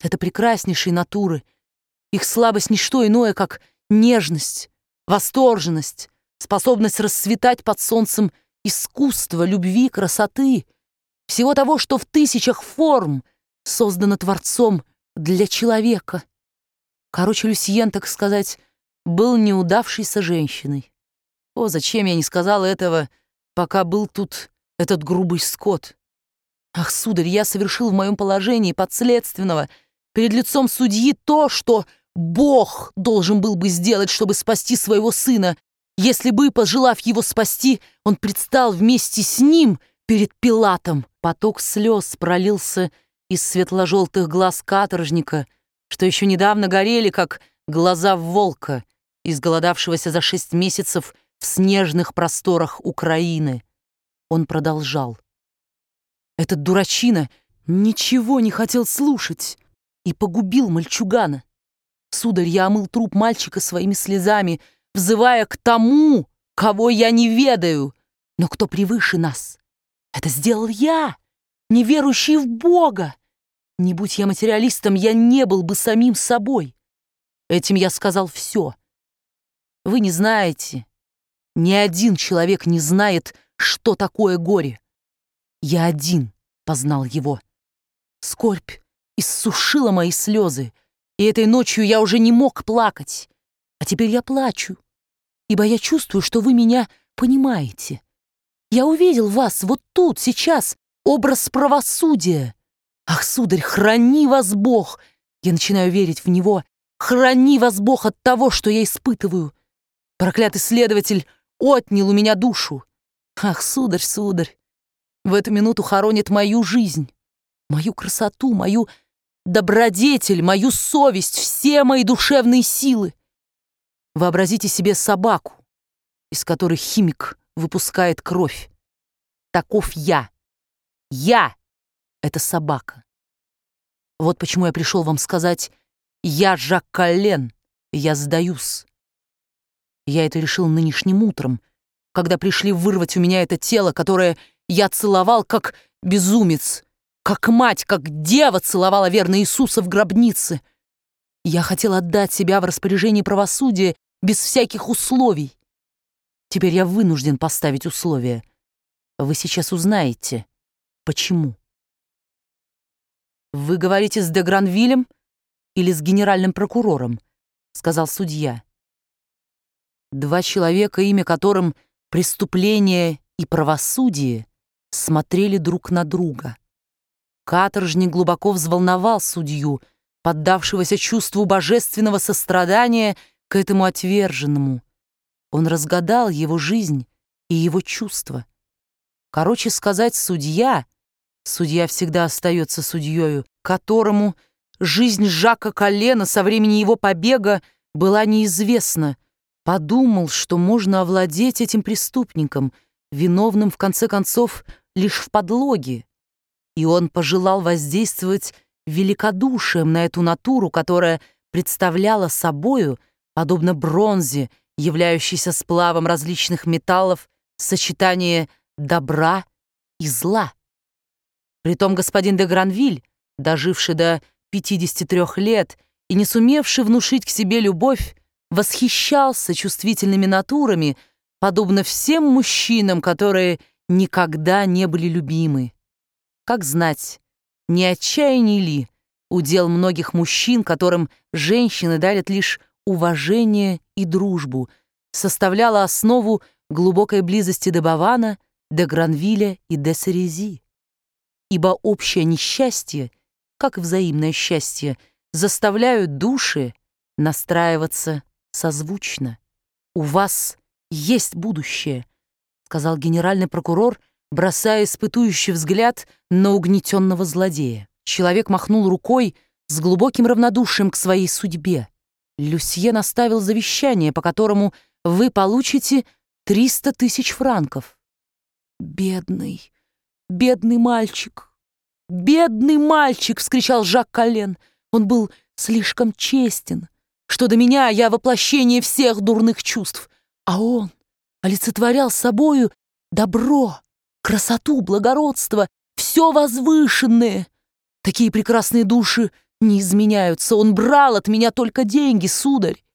Это прекраснейшие натуры. Их слабость — ничто иное, как нежность, восторженность, способность расцветать под солнцем искусства, любви, красоты, всего того, что в тысячах форм создано Творцом для человека. Короче, Люсьен, так сказать, был неудавшейся женщиной. О, зачем я не сказал этого, пока был тут этот грубый скот? Ах, сударь, я совершил в моем положении подследственного перед лицом судьи то, что Бог должен был бы сделать, чтобы спасти своего сына, если бы, пожелав его спасти, он предстал вместе с ним перед Пилатом. Поток слез пролился из светло-желтых глаз каторжника, что еще недавно горели, как глаза волка, изголодавшегося за 6 месяцев в снежных просторах Украины. Он продолжал. Этот дурачина ничего не хотел слушать и погубил мальчугана. Сударь, я омыл труп мальчика своими слезами, взывая к тому, кого я не ведаю, но кто превыше нас. Это сделал я, неверующий в Бога. Не будь я материалистом, я не был бы самим собой. Этим я сказал все. Вы не знаете, ни один человек не знает, что такое горе. Я один познал его. Скорбь иссушила мои слезы, и этой ночью я уже не мог плакать. А теперь я плачу, ибо я чувствую, что вы меня понимаете. Я увидел вас вот тут, сейчас, образ правосудия. Ах, сударь, храни вас Бог! Я начинаю верить в него. Храни вас Бог от того, что я испытываю. Проклятый следователь отнял у меня душу. Ах, сударь, сударь, в эту минуту хоронит мою жизнь, мою красоту, мою добродетель, мою совесть, все мои душевные силы. Вообразите себе собаку, из которой химик выпускает кровь. Таков я. Я — это собака. Вот почему я пришел вам сказать: я Жак Коллен, я сдаюсь. Я это решил нынешним утром, когда пришли вырвать у меня это тело, которое я целовал как безумец, как мать, как дева целовала верно Иисуса в гробнице. Я хотел отдать себя в распоряжение правосудия без всяких условий. Теперь я вынужден поставить условия. Вы сейчас узнаете, почему. «Вы говорите с де Гранвилем или с генеральным прокурором?» — сказал судья. Два человека, имя которым преступление и правосудие, смотрели друг на друга. Каторжник глубоко взволновал судью, поддавшегося чувству божественного сострадания к этому отверженному. Он разгадал его жизнь и его чувства. Короче сказать, судья всегда остается судьёю, которому жизнь Жака Коллена со времени его побега была неизвестна, подумал, что можно овладеть этим преступником, виновным, в конце концов, лишь в подлоге. И он пожелал воздействовать великодушием на эту натуру, которая представляла собою, подобно бронзе, являющейся сплавом различных металлов, сочетание добра и зла. Притом господин де Гранвиль, доживший до 53 лет и не сумевший внушить к себе любовь, восхищался чувствительными натурами, подобно всем мужчинам, которые никогда не были любимы. Как знать, не отчаяние ли удел многих мужчин, которым женщины дарят лишь уважение и дружбу, составляла основу глубокой близости де Бавана, де Гранвиля и де Серези. Ибо общее несчастье, как и взаимное счастье, заставляют души настраиваться созвучно. «У вас есть будущее», — сказал генеральный прокурор, бросая испытующий взгляд на угнетенного злодея. Человек махнул рукой с глубоким равнодушием к своей судьбе. «Люсьен оставил завещание, по которому вы получите 300 000 франков». «Бедный, бедный мальчик! Бедный мальчик!» — вскричал Жак Коллен. «Он был слишком честен. Что до меня, я воплощение всех дурных чувств, а он олицетворял собою добро, красоту, благородство, все возвышенное. Такие прекрасные души не изменяются. Он брал от меня только деньги, сударь.